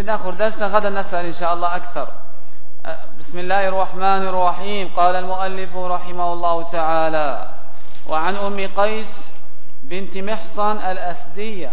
نأخذ درسنا غدا، نسأل إن شاء الله أكثر. بسم الله الرحمن الرحيم. قال المؤلف رحمه الله تعالى: وعن أم قيس بنت محصن الأسدية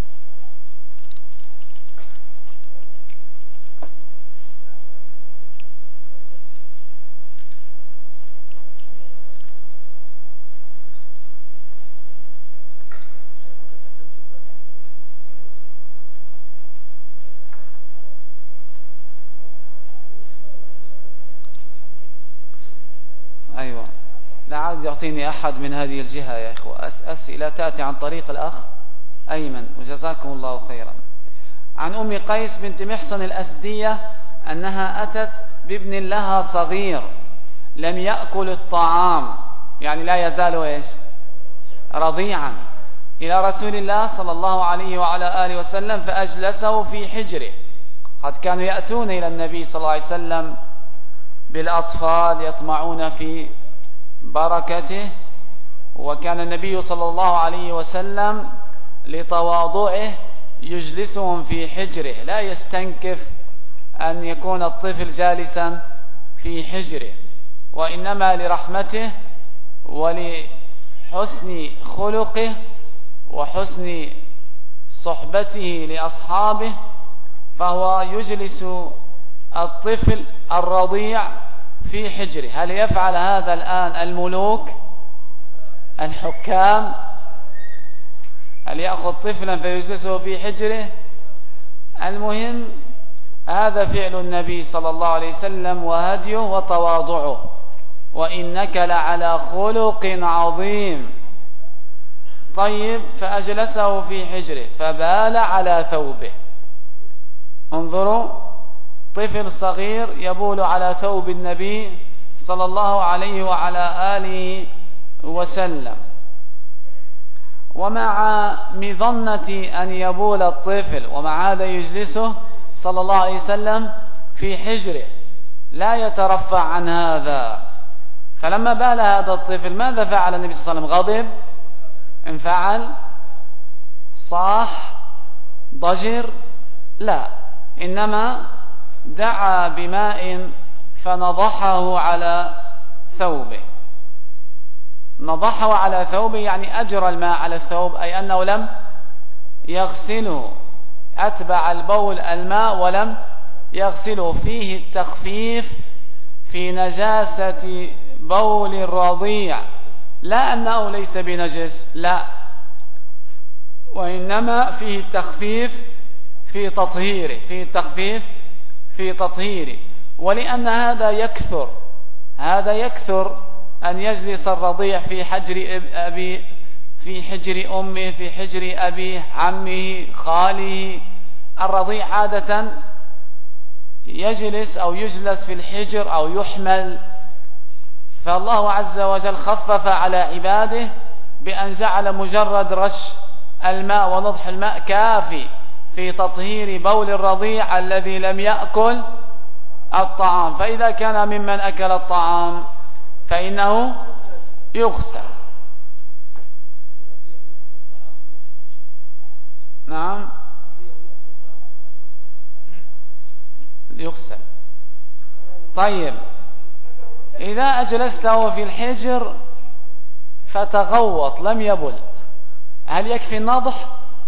أيوة، لا عاد يعطيني أحد من هذه الجهة يا إخوة. أسئلة تأتي عن طريق الأخ أيمن، وجزاكم الله خيرا. عن أم قيس بنت محصن الأسدية أنها أتت بابن لها صغير لم يأكل الطعام، يعني لا يزال إيش؟ رضيعا، إلى رسول الله صلى الله عليه وعلى آله وسلم، فأجلسه في حجره. قد كانوا يأتون إلى النبي صلى الله عليه وسلم بالأطفال يطمعون في بركته، وكان النبي صلى الله عليه وسلم لتواضعه يجلسهم في حجره، لا يستنكف أن يكون الطفل جالسا في حجره، وإنما لرحمته ولحسن خلقه وحسن صحبته لأصحابه، فهو يجلس الطفل الرضيع في حجره. هل يفعل هذا الآن الملوك الحكام؟ هل يأخذ طفلا فيجلسه في حجره؟ المهم هذا فعل النبي صلى الله عليه وسلم وهديه وتواضعه. وإنك لعلى خلق عظيم. طيب، فأجلسه في حجره فبال على ثوبه. انظروا، طفل صغير يبول على ثوب النبي صلى الله عليه وعلى آله وسلم. ومع مظنة أن يبول الطفل ومع هذا يجلسه صلى الله عليه وسلم في حجره، لا يترفع عن هذا. فلما بال هذا الطفل ماذا فعل النبي صلى الله عليه وسلم؟ غضب؟ انفعل؟ صاح؟ ضجر؟ لا، إنما دعا بماء فنضحه على ثوبه. نضحه على ثوبه يعني أجرى الماء على الثوب، أي أنه لم يغسله، أتبع البول الماء ولم يغسله. فيه التخفيف في نجاسة بول الرضيع، لا أنه ليس بنجس، لا، وإنما فيه التخفيف في تطهيره، فيه التخفيف في تطهيره. ولأن هذا يكثر أن يجلس الرضيع في حجر أبي، في حجر أمه، في حجر أبيه، عمه، خاله. الرضيع عادة يجلس أو يجلس في الحجر أو يحمل. فالله عز وجل خفف على عباده بأن جعل مجرد رش الماء ونضح الماء كافي في تطهير بول الرضيع الذي لم يأكل الطعام. فإذا كان ممن أكل الطعام فإنه يغسل. نعم، يغسل. طيب، إذا أجلسته في الحجر فتغوط لم يبل، هل يكفي النضح؟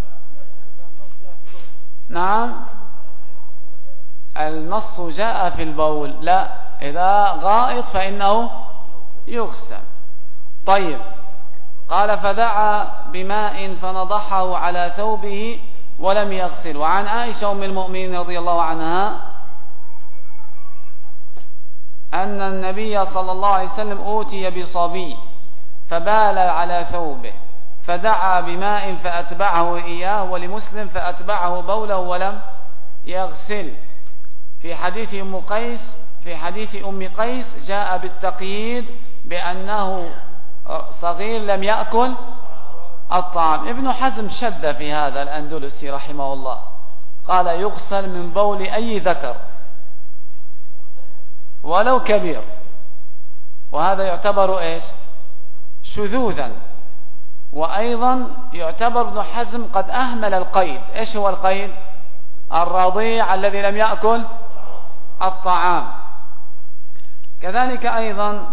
نعم، النص جاء في البول، لا، إذا غائط فإنه يغسل. طيب، قال فدعا بماء فنضحه على ثوبه ولم يغسل. وعن عائشة أم المؤمنين رضي الله عنها أن النبي صلى الله عليه وسلم أوتي بصبي فبال على ثوبه فدعا بماء فأتبعه إياه، ولمسلم فأتبعه بوله ولم يغسل. في حديث أم قيس جاء بالتقييد بأنه صغير لم يأكل الطعام. ابن حزم شد في هذا، الأندلسي رحمه الله، قال يغسل من بول أي ذكر ولو كبير، وهذا يعتبر إيش؟ شذوذا. وأيضا يعتبر ابن حزم قد أهمل القيد. إيش هو القيد؟ الرضيع الذي لم يأكل الطعام. كذلك أيضا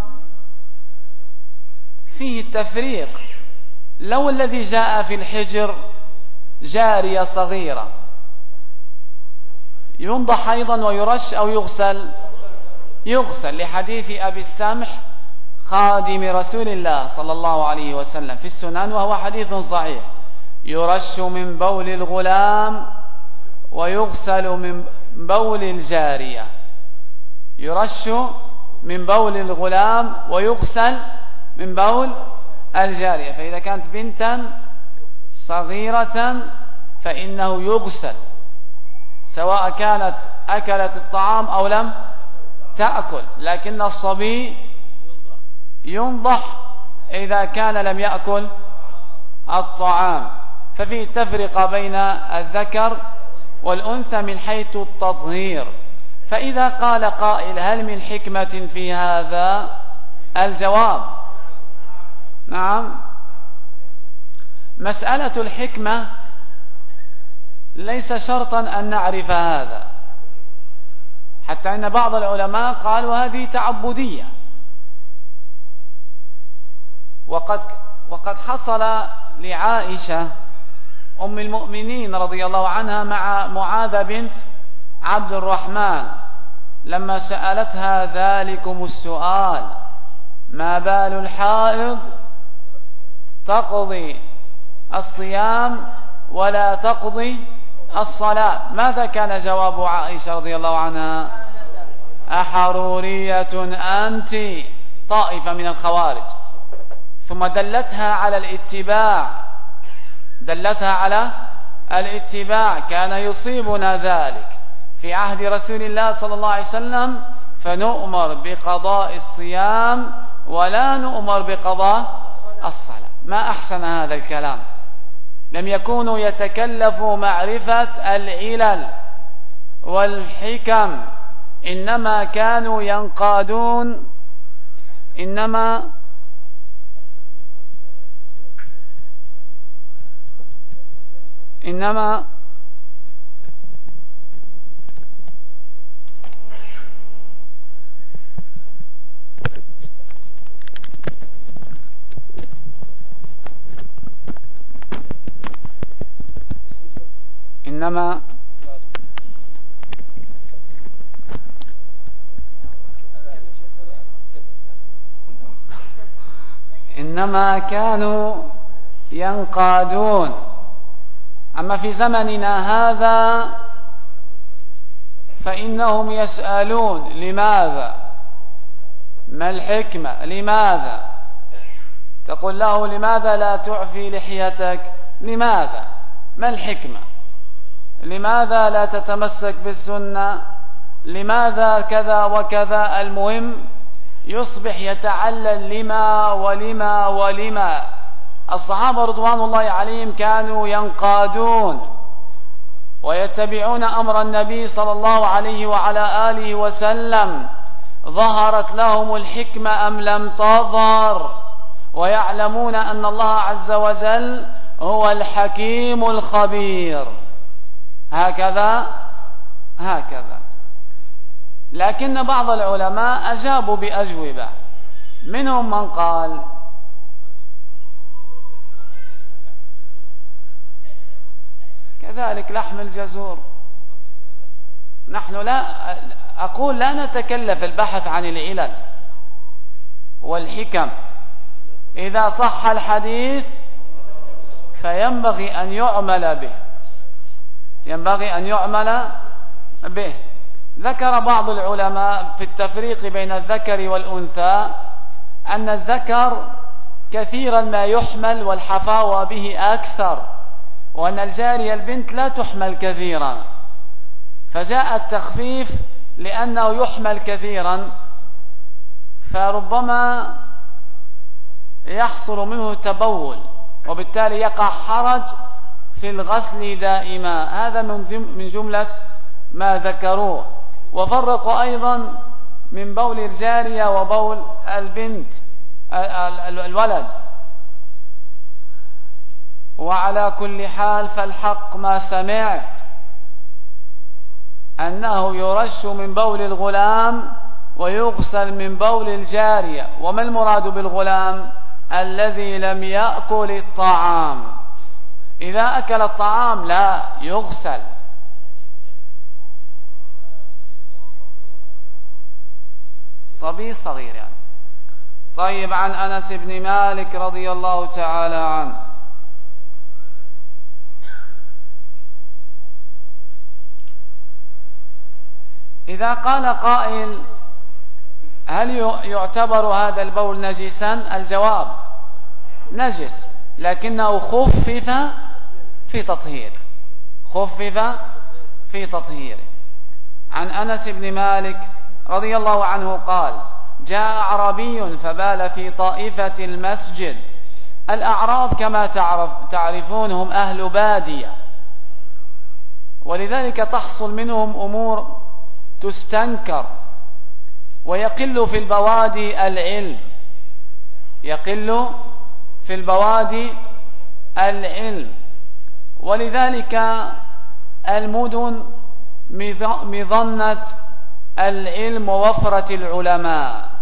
فيه التفريق، لو الذي جاء في الحجر جارية صغيرة ينضح أيضا ويرش أو يغسل لحديث أبي السمح خادم رسول الله صلى الله عليه وسلم في السنن، وهو حديث صحيح، يرش من بول الغلام ويغسل من بول الجارية، يرش من بول الغلام ويغسل من بول الجارية. فإذا كانت بنتا صغيرة فإنه يغسل سواء كانت أكلت الطعام أو لم تأكل، لكن الصبي ينضح إذا كان لم يأكل الطعام. ففي تفرقة بين الذكر والأنثى من حيث التطهير. فإذا قال قائل هل من حكمة في هذا؟ الجواب نعم. مسألة الحكمة ليس شرطا أن نعرف هذا، حتى أن بعض العلماء قالوا هذه تعبدية. وقد حصل لعائشة أم المؤمنين رضي الله عنها مع معاذ بنت عبد الرحمن لما سألتها ذلكم السؤال: ما بال الحائض تقضي الصيام ولا تقضي الصلاة؟ ماذا كان جواب عائشة رضي الله عنها؟ أحرورية أنت؟ طائفة من الخوارج. ثم دلتها على الاتباع. كان يصيبنا ذلك في عهد رسول الله صلى الله عليه وسلم، فنؤمر بقضاء الصيام ولا نؤمر بقضاء الصلاة. ما أحسن هذا الكلام. لم يكونوا يتكلفوا معرفة العلل والحكم، إنما كانوا ينقادون إنما كانوا ينقادون. أما في زمننا هذا فإنهم يسألون: لماذا؟ ما الحكمة؟ لماذا؟ تقول له: لماذا لا تعفي لحيتك؟ لماذا؟ ما الحكمة؟ لماذا لا تتمسك بالسنة؟ لماذا كذا وكذا؟ المهم يصبح يتعلل لما ولما ولما. الصحابة رضوان الله عليهم كانوا ينقادون ويتبعون أمر النبي صلى الله عليه وعلى آله وسلم، ظهرت لهم الحكمة أم لم تظهر، ويعلمون أن الله عز وجل هو الحكيم الخبير. هكذا. لكن بعض العلماء أجابوا بأجوبة. منهم من قال: كذلك لحم الجزور. نحن لا نتكلف البحث عن العلل والحكم. إذا صح الحديث فينبغي أن يعمل به. ذكر بعض العلماء في التفريق بين الذكر والأنثى أن الذكر كثيرا ما يحمل والحفاوة به أكثر، وأن الجارية البنت لا تحمل كثيرا، فجاء التخفيف لأنه يحمل كثيرا، فربما يحصل منه تبول، وبالتالي يقع حرج في الغسل دائما. هذا من جملة ما ذكروه. وفرقوا أيضا من بول الجارية وبول البنت الولد. وعلى كل حال فالحق ما سمعت، أنه يرش من بول الغلام ويغسل من بول الجارية. وما المراد بالغلام؟ الذي لم يأكل الطعام. إذا أكل الطعام لا يغسل. صبي صغير يعني. طيب، عن أنس بن مالك رضي الله تعالى عنه إذا قال قائل: هل يعتبر هذا البول نجسا؟ الجواب: نجس، لكنه خفف في تطهيره. خفف في تطهيره. عن أنس بن مالك رضي الله عنه قال: جاء أعرابي فبال في طائفة المسجد. الأعراب كما تعرفون هم أهل بادية، ولذلك تحصل منهم أمور تستنكر، ويقل في البوادي العلم. يقل في البوادي العلم، ولذلك المدن مظنة العلم ووفرة العلماء.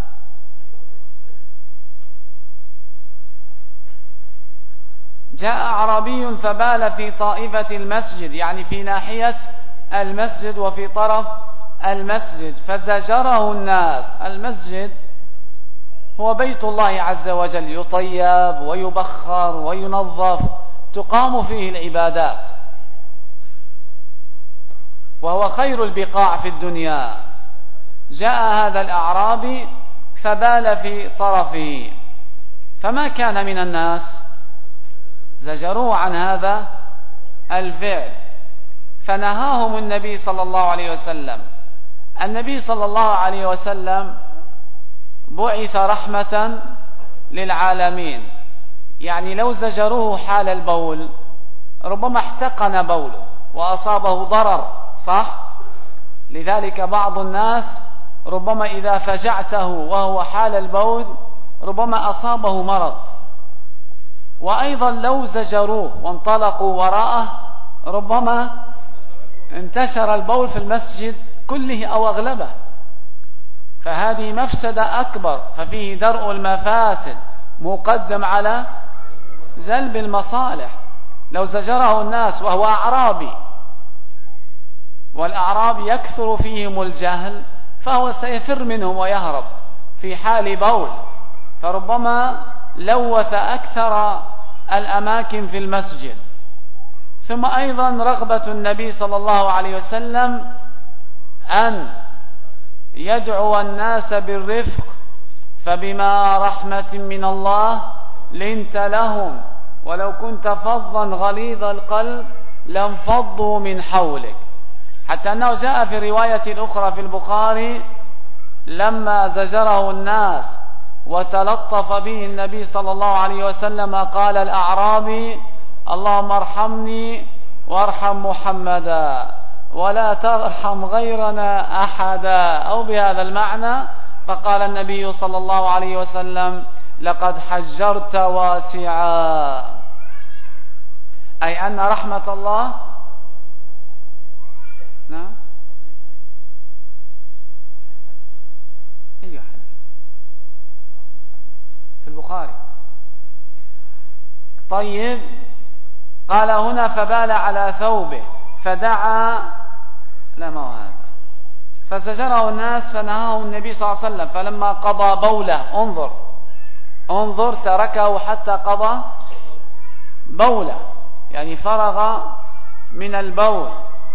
جاء أعرابي فبال في طائفة المسجد، يعني في ناحية المسجد وفي طرف المسجد، فزجره الناس. المسجد هو بيت الله عز وجل، يطيب ويبخر وينظف، تقام فيه العبادات، وهو خير البقاع في الدنيا. جاء هذا الأعرابي فبال في طرفه، فما كان من الناس زجروه عن هذا الفعل، فنهاهم النبي صلى الله عليه وسلم. النبي صلى الله عليه وسلم بعث رحمة للعالمين، يعني لو زجروه حال البول ربما احتقن بوله وأصابه ضرر، صح؟ لذلك بعض الناس ربما إذا فجعته وهو حال البول ربما أصابه مرض. وأيضا لو زجروه وانطلقوا وراءه ربما انتشر البول في المسجد كله أو أغلبه، فهذه مفسدة أكبر. ففيه درء المفاسد مقدم على جلب المصالح. لو زجره الناس وهو أعرابي، والأعراب يكثر فيهم الجهل، فهو سيفر منهم ويهرب في حال بول، فربما لوث أكثر الأماكن في المسجد. ثم أيضا رغبة النبي صلى الله عليه وسلم أن يدعو الناس بالرفق، فبما رحمة من الله لنت لهم ولو كنت فظا غليظ القلب لانفضوا من حولك. حتى أنه جاء في رواية أخرى في البخاري: لما زجره الناس وتلطف به النبي صلى الله عليه وسلم قال الأعرابي: اللهم ارحمني وارحم محمدا ولا ترحم غيرنا أحدا، أو بهذا المعنى. فقال النبي صلى الله عليه وسلم: لقد حجرت واسعا، أي أن رحمة الله. نعم، أي حديث في البخاري. طيب، قال هنا: فبال على ثوبه فدعا، لا ما هو هذا، فزجره الناس فنهاه النبي صلى الله عليه وسلم، فلما قضى بوله، انظر تركه حتى قضى بوله، يعني فرغ من البول.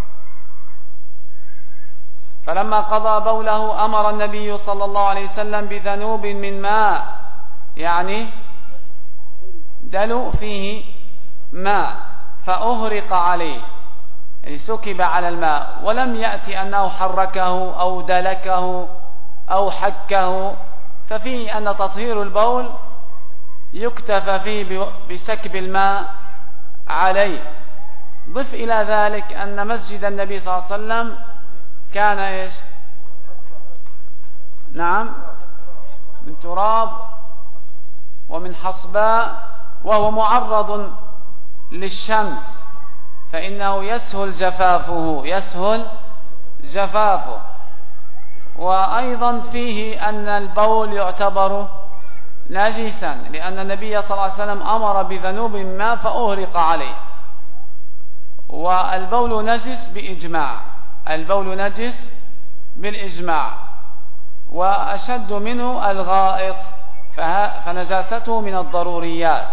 فلما قضى بوله أمر النبي صلى الله عليه وسلم بذنوب من ماء، يعني دلو فيه ماء، فأهرق عليه، يعني سكب على الماء، ولم يأتي أنه حركه أو دلكه أو حكه. ففيه أن تطهير البول يكتفى فيه بسكب الماء عليه. ضف إلى ذلك أن مسجد النبي صلى الله عليه وسلم كان إيش؟ نعم، من تراب ومن حصباء، وهو معرض للشمس، فإنه يسهل جفافه. وأيضا فيه أن البول يعتبر نجسا، لأن النبي صلى الله عليه وسلم أمر بذنوب ما فأهرق عليه. والبول نجس بإجماع، البول نجس بالإجماع، وأشد منه الغائط، فنجاسته من الضروريات.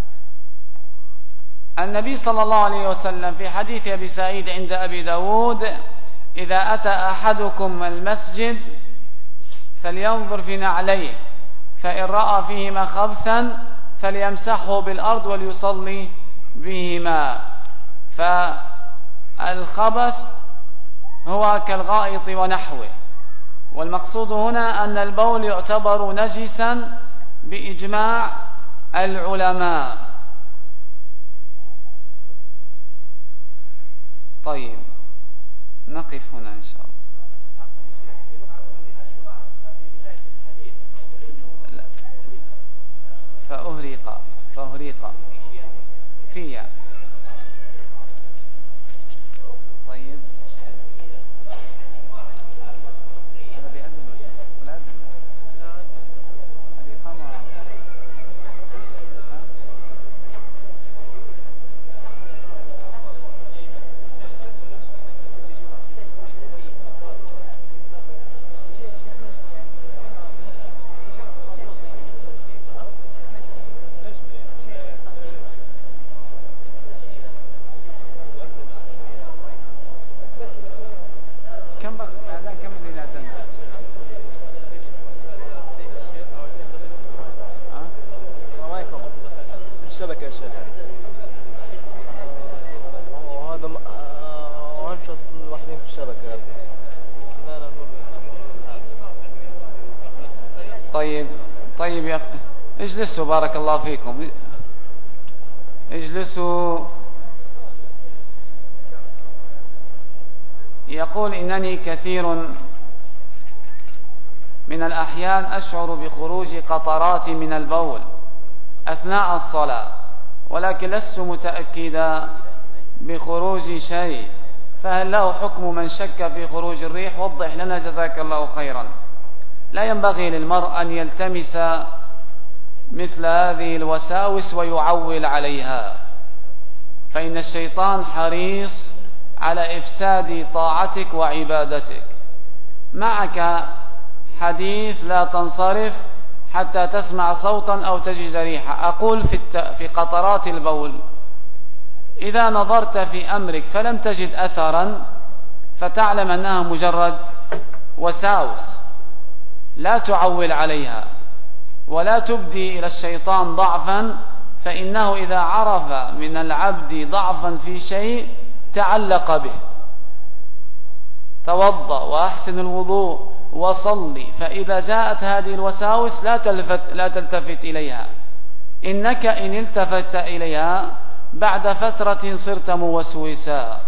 النبي صلى الله عليه وسلم في حديث أبي سعيد عند أبي داود: إذا أتى أحدكم المسجد فلينظر في نعليه، فإن رأى فيهما خبثا فليمسحه بالأرض وليصلي بهما. فالخبث هو كالغائط ونحوه. والمقصود هنا أن البول يعتبر نجسا بإجماع العلماء. طيب، نقف هنا إن شاء الله. لا. فأهريق فيها. طيب، هذا بيأذن ولا أذن؟ هذه إقامة. كم بقى الأذان؟ كم اللي أذن؟ ما يكون الشبكة يا شيخ، وهذا وانشط الوحدين في الشبكة. طيب يا أخي، اجلسوا بارك الله فيكم، اجلسوا. يقول: إنني كثير من الأحيان أشعر بخروج قطرات من البول أثناء الصلاة، ولكن لست متأكدا بخروج شيء، فهل له حكم من شك في خروج الريح؟ وضح لنا جزاك الله خيرا. لا ينبغي للمرء أن يلتمس مثل هذه الوساوس ويعول عليها، فإن الشيطان حريص على إفساد طاعتك وعبادتك. معك حديث: لا تنصرف حتى تسمع صوتا أو تجد ريحة. أقول في قطرات البول، إذا نظرت في أمرك فلم تجد أثرا فتعلم أنها مجرد وساوس، لا تعول عليها ولا تبدي إلى الشيطان ضعفا، فإنه إذا عرف من العبد ضعفا في شيء تعلق به. توضأ وأحسن الوضوء وصلي، فإذا جاءت هذه الوساوس لا تلتفت إليها، إنك إن التفت إليها بعد فترة صرت موسوسا.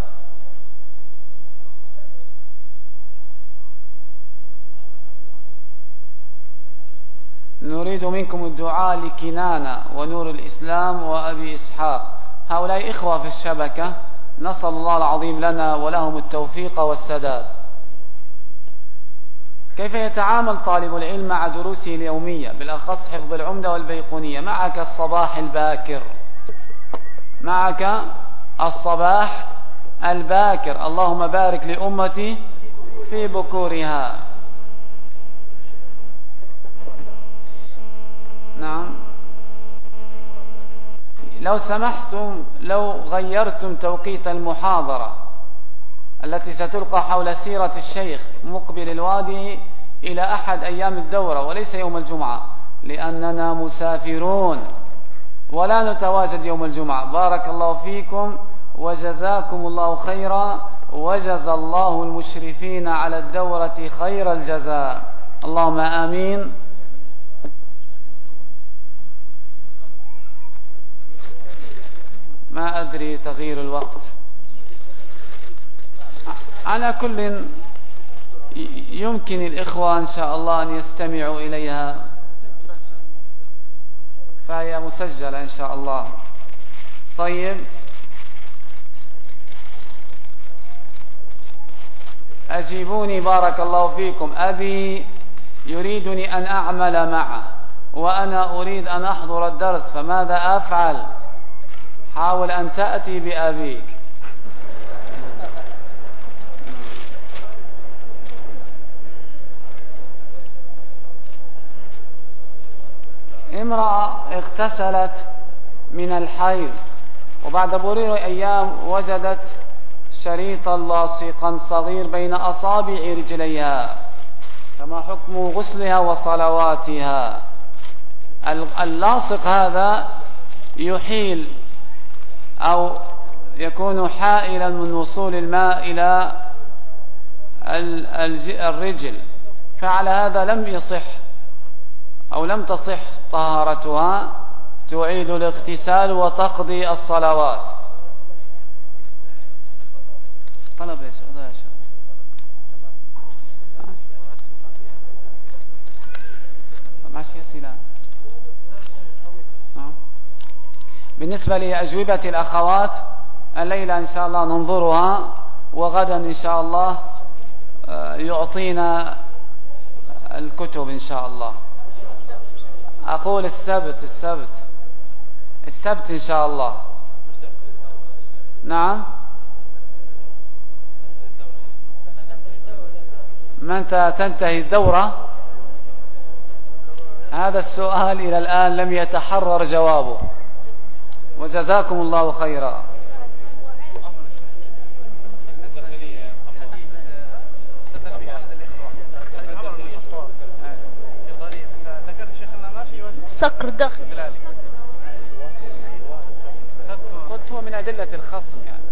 نريد منكم الدعاء لكنانة ونور الإسلام وأبي إسحاق، هؤلاء إخوة في الشبكة، نسأل الله العظيم لنا ولهم التوفيق والسداد. كيف يتعامل طالب العلم مع دروسه اليومية، بالأخص حفظ العمدة والبيقونية؟ معك الصباح الباكر، معك الصباح الباكر، اللهم بارك لأمتي في بكورها. نعم، لو سمحتم لو غيرتم توقيت المحاضرة التي ستلقى حول سيرة الشيخ مقبل الوادي إلى أحد أيام الدورة وليس يوم الجمعة، لأننا مسافرون ولا نتواجد يوم الجمعة. بارك الله فيكم وجزاكم الله خيرا، وجزى الله المشرفين على الدورة خير الجزاء، اللهم آمين. ما أدري تغيير الوقت، على كل يمكن الإخوة إن شاء الله أن يستمعوا إليها، فهي مسجلة إن شاء الله. طيب، أجيبوني بارك الله فيكم. أبي يريدني أن أعمل معه وأنا أريد أن أحضر الدرس، فماذا أفعل؟ حاول أن تأتي بأبيك. امرأة اغتسلت من الحيض وبعد مرور أيام وجدت شريطا لاصقا صغير بين أصابع رجليها، فما حكم غسلها وصلواتها؟ اللاصق هذا يحيل أو يكون حائلا من وصول الماء إلى الرجل، فعلى هذا لم يصح أو لم تصح طهارتها، تعيد الاغتسال وتقضي الصلوات. طلب ايش؟ ماشي أسئلة. بالنسبة لأجوبة الأخوات الليلة إن شاء الله ننظرها، وغدا إن شاء الله يعطينا الكتب إن شاء الله. أقول السبت إن شاء الله. نعم. متى تنتهي الدورة؟ هذا السؤال إلى الآن لم يتحرر جوابه، وجزاكم الله خيرا. سكر داخل قلت هو من أدلة الخصم يعني،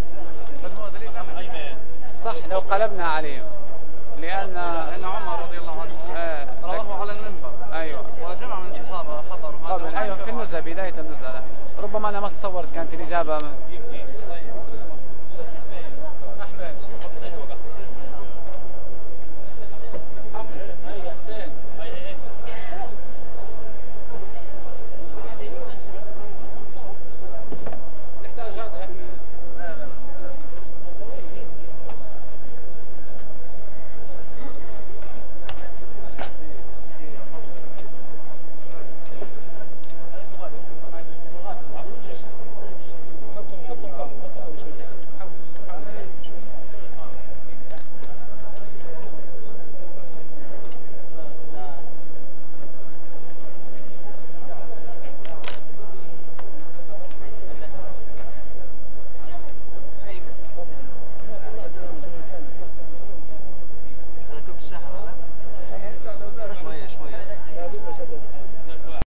صح لو قلبنا عليهم، لأن عمر رضي الله عنه رواه على المنبر. أيوة، وجمع من الصحابة حضروا قبل. أيوة في النزهة، بداية النزهة. ربما أنا ما تصورت كانت الإجابة